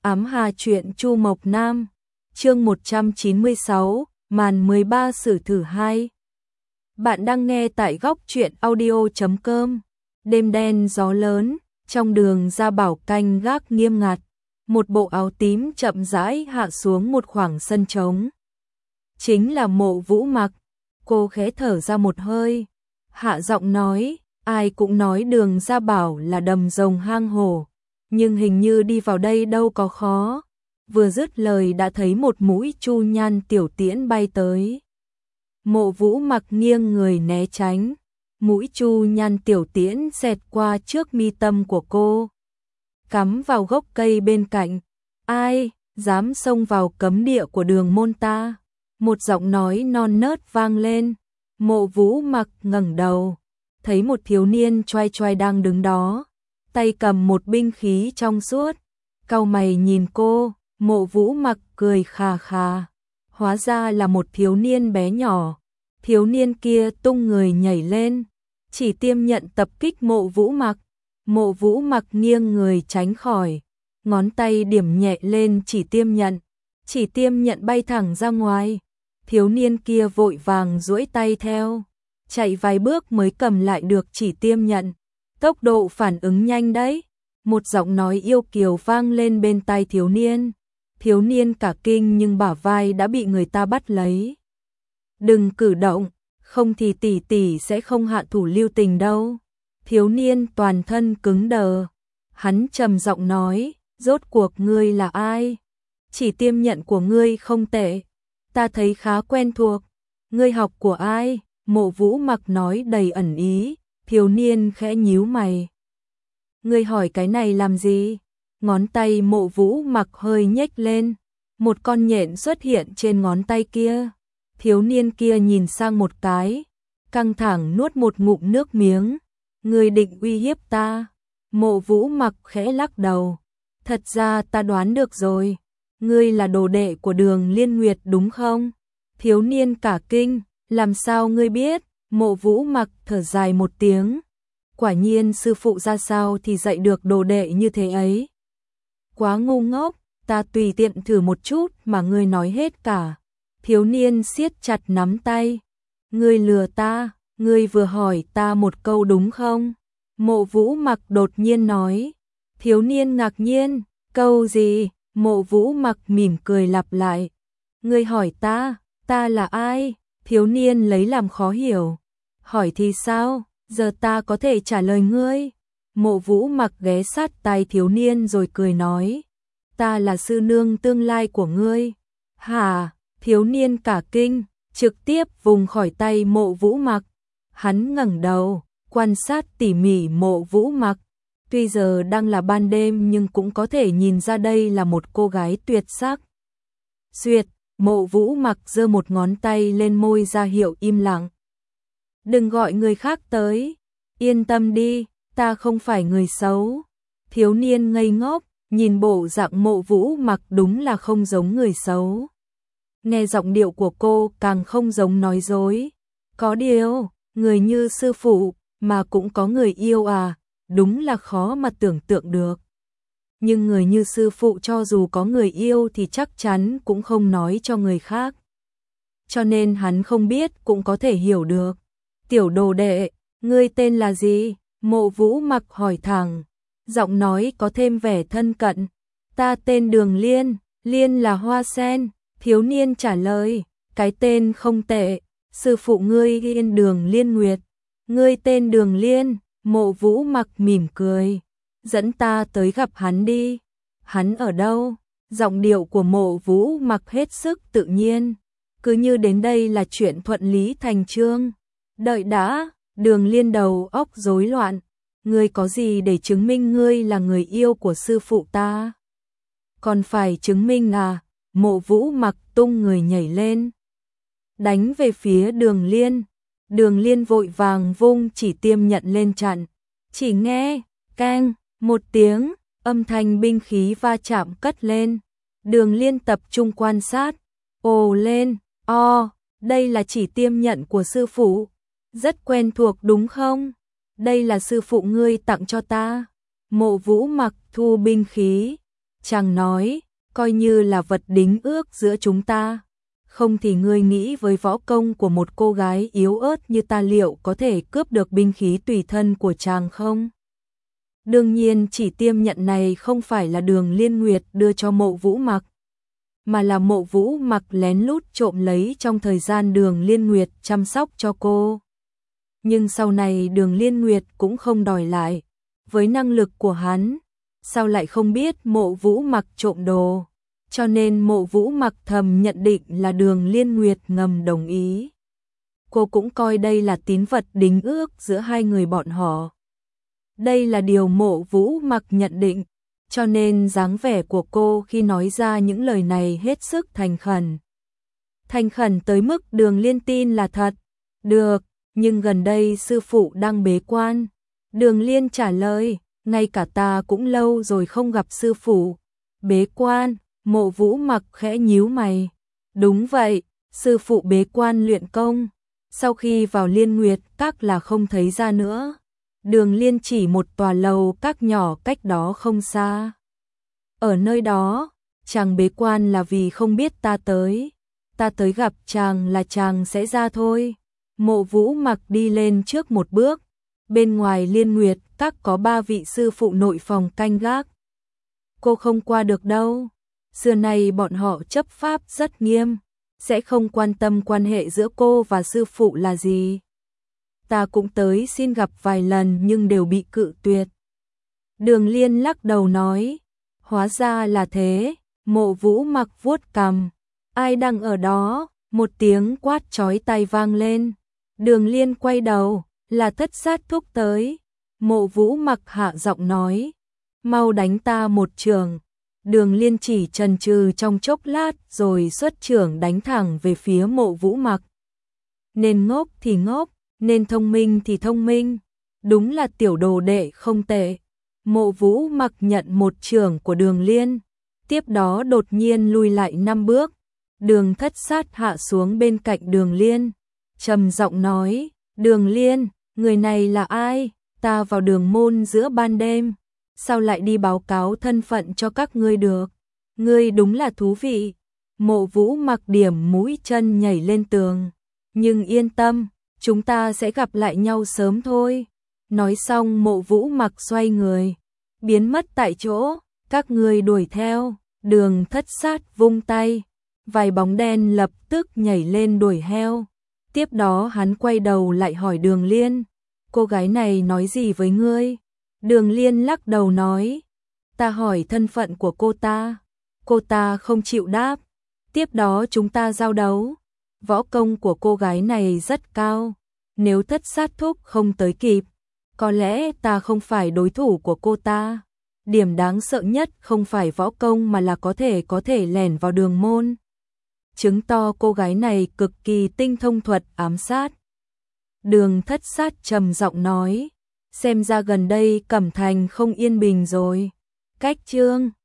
Ám Hà truyện Chu Mộc Nam, chương 196, màn 13 sử thử 2. Bạn đang nghe tại góc truyện audio.com. Đêm đen gió lớn, trong đường ra bảo canh gác nghiêm ngặt, một bộ áo tím chậm rãi hạ xuống một khoảng sân trống. Chính là Mộ Vũ mặc. Cô khẽ thở ra một hơi, hạ giọng nói, ai cũng nói đường ra bảo là đầm rồng hang hổ, nhưng hình như đi vào đây đâu có khó. Vừa dứt lời đã thấy một mũi chu nhan tiểu tiễn bay tới. Mộ Vũ mặc nghiêng người né tránh, mũi chu nhan tiểu tiễn xẹt qua trước mi tâm của cô, cắm vào gốc cây bên cạnh. Ai dám xông vào cấm địa của đường môn ta? Một giọng nói non nớt vang lên. Mộ Vũ mặc ngẩng đầu, thấy một thiếu niên choai choai đang đứng đó, tay cầm một binh khí trong suốt, cau mày nhìn cô. Mộ Vũ mặc cười khà khà, hóa ra là một thiếu niên bé nhỏ. Thiếu niên kia tung người nhảy lên, chỉ tiêm nhận tập kích Mộ Vũ mặc. Mộ Vũ mặc nghiêng người tránh khỏi, ngón tay điểm nhẹ lên chỉ tiêm nhận bay thẳng ra ngoài. Thiếu niên kia vội vàng duỗi tay theo, chạy vài bước mới cầm lại được chỉ tiêm nhận. Tốc độ phản ứng nhanh đấy. Một giọng nói yêu kiều vang lên bên tai thiếu niên. Thiếu niên cả kinh nhưng bả vai đã bị người ta bắt lấy. Đừng cử động, không thì tỷ tỷ sẽ không hạ thủ lưu tình đâu. Thiếu niên toàn thân cứng đờ. Hắn trầm giọng nói, rốt cuộc ngươi là ai? Chỉ tiêm nhận của ngươi không tệ, ta thấy khá quen thuộc. Ngươi học của ai? Mộ Vũ mặc nói đầy ẩn ý. Thiếu niên khẽ nhíu mày. Ngươi hỏi cái này làm gì? Ngón tay Mộ Vũ mặc hơi nhếch lên, một con nhện xuất hiện trên ngón tay kia. Thiếu niên kia nhìn sang một cái, căng thẳng nuốt một ngụm nước miếng. Ngươi định uy hiếp ta? Mộ Vũ mặc khẽ lắc đầu. Thật ra ta đoán được rồi, ngươi là đồ đệ của Đường Liên Nguyệt đúng không? Thiếu niên cả kinh, làm sao ngươi biết? Mộ Vũ mặc thở dài một tiếng. Quả nhiên sư phụ ra sao thì dạy được đồ đệ như thế ấy. Quá ngu ngốc, ta tùy tiện thử một chút mà ngươi nói hết cả. Thiếu niên siết chặt nắm tay. Ngươi lừa ta, ngươi vừa hỏi ta một câu đúng không? Mộ Vũ mặc đột nhiên nói. Thiếu niên ngạc nhiên, câu gì? Mộ Vũ mặc mỉm cười lặp lại. Ngươi hỏi ta là ai? Thiếu niên lấy làm khó hiểu. Hỏi thì sao, giờ ta có thể trả lời ngươi. Mộ Vũ mặc ghé sát tai thiếu niên rồi cười nói. Ta là sư nương tương lai của ngươi. Hả? Thiếu niên cả kinh, trực tiếp vùng khỏi tay Mộ Vũ mặc. Hắn ngẩng đầu, quan sát tỉ mỉ Mộ Vũ mặc. Tuy giờ đang là ban đêm nhưng cũng có thể nhìn ra đây là một cô gái tuyệt sắc. Duyệt, Mộ Vũ mặc giơ một ngón tay lên môi ra hiệu im lặng. Đừng gọi người khác tới. Yên tâm đi, ta không phải người xấu. Thiếu niên ngây ngốc, nhìn bộ dạng Mộ Vũ mặc đúng là không giống người xấu. Nghe giọng điệu của cô càng không giống nói dối. Có điều, người như sư phụ mà cũng có người yêu à, đúng là khó mà tưởng tượng được. Nhưng người như sư phụ cho dù có người yêu thì chắc chắn cũng không nói cho người khác. Cho nên hắn không biết cũng có thể hiểu được. Tiểu đồ đệ, ngươi tên là gì? Mộ Vũ mặc hỏi thẳng, giọng nói có thêm vẻ thân cận. Ta tên Đường Liên, Liên là hoa sen. Thiếu niên trả lời, cái tên không tệ, sư phụ ngươi tên Đường Liên Nguyệt. Ngươi tên Đường Liên. Mộ Vũ mặc mỉm cười, dẫn ta tới gặp hắn đi. Hắn ở đâu? Giọng điệu của Mộ Vũ mặc hết sức tự nhiên, cứ như đến đây là chuyện thuận lý thành chương. Đợi đã, Đường Liên đầu óc rối loạn. Ngươi có gì để chứng minh ngươi là người yêu của sư phụ ta? Còn phải chứng minh à? Mộ Vũ mặc tung người nhảy lên, đánh về phía Đường Liên. Đường Liên vội vàng vung chỉ tiêm nhận lên chặn. Chỉ nghe, keng, một tiếng, âm thanh binh khí va chạm cất lên. Đường Liên tập trung quan sát, ồ lên, đây là chỉ tiêm nhận của sư phụ. Rất quen thuộc đúng không? Đây là sư phụ ngươi tặng cho ta. Mộ Vũ mặc thu binh khí, Chàng nói, coi như là vật đính ước giữa chúng ta. Không thì ngươi nghĩ với võ công của một cô gái yếu ớt như ta liệu có thể cướp được binh khí tùy thân của chàng không? Đương nhiên chỉ tiêm nhận này không phải là Đường Liên Nguyệt đưa cho Mộ Vũ mặc, mà là Mộ Vũ mặc lén lút trộm lấy trong thời gian Đường Liên Nguyệt chăm sóc cho cô. Nhưng sau này Đường Liên Nguyệt cũng không đòi lại. Với năng lực của hắn, sao lại không biết Mộ Vũ mặc trộm đồ? Cho nên Mộ Vũ mặc thầm nhận định là Đường Liên Nguyệt ngầm đồng ý. Cô cũng coi đây là tín vật đính ước giữa hai người bọn họ. Đây là điều Mộ Vũ mặc nhận định, cho nên dáng vẻ của cô khi nói ra những lời này hết sức thành khẩn. Thành khẩn tới mức Đường Liên tin là thật. Được, nhưng gần đây sư phụ đang bế quan. Đường Liên trả lời, ngay cả ta cũng lâu rồi không gặp sư phụ. Bế quan, Mộ Vũ mặc khẽ nhíu mày. Đúng vậy, sư phụ bế quan luyện công. Sau khi vào Liên Nguyệt các là không thấy ra nữa. Đường Liên chỉ một tòa lầu các nhỏ cách đó không xa. Ở nơi đó, chàng bế quan là vì không biết ta tới. Ta tới gặp chàng là chàng sẽ ra thôi. Mộ Vũ mặc đi lên trước một bước. Bên ngoài Liên Nguyệt các có 3 vị sư phụ nội phòng canh gác. Cô không qua được đâu. Xưa nay bọn họ chấp pháp rất nghiêm, sẽ không quan tâm quan hệ giữa cô và sư phụ là gì. Ta cũng tới xin gặp vài lần nhưng đều bị cự tuyệt. Đường Liên lắc đầu nói, hóa ra là thế. Mộ Vũ mặc vuốt cằm. Ai đang ở đó? Một tiếng quát chói tai vang lên. Đường Liên quay đầu, là Thất Sát Thúc tới. Mộ Vũ mặc hạ giọng nói, mau đánh ta một chưởng. Đường Liên chỉ chần chừ trong chốc lát rồi xuất chưởng đánh thẳng về phía Mộ Vũ mặc. Nên ngốc thì ngốc, nên thông minh thì thông minh. Đúng là tiểu đồ đệ không tệ. Mộ Vũ mặc nhận một chưởng của Đường Liên, tiếp đó đột nhiên lùi lại 5 bước. Đường Thất Sát hạ xuống bên cạnh Đường Liên, trầm giọng nói, Đường Liên, người này là ai? Ta vào đường môn giữa ban đêm, sao lại đi báo cáo thân phận cho các ngươi được? Ngươi đúng là thú vị. Mộ Vũ mặc điểm mũi chân nhảy lên tường. Nhưng yên tâm, chúng ta sẽ gặp lại nhau sớm thôi. Nói xong Mộ Vũ mặc xoay người, biến mất tại chỗ. Các ngươi đuổi theo. Đường Thất Sát vung tay, vài bóng đen lập tức nhảy lên đuổi theo. Tiếp đó hắn quay đầu lại hỏi Đường Liên, cô gái này nói gì với ngươi? Đường Liên lắc đầu nói, ta hỏi thân phận của cô ta không chịu đáp. Tiếp đó chúng ta giao đấu. Võ công của cô gái này rất cao, nếu Thất Sát Thúc không tới kịp, có lẽ ta không phải đối thủ của cô ta. Điểm đáng sợ nhất không phải võ công mà là có thể lẻn vào đường môn. Chứng to cô gái này cực kỳ tinh thông thuật ám sát. Đường Thất Sát trầm giọng nói, xem ra gần đây Cẩm Thành không yên bình rồi. Cách chương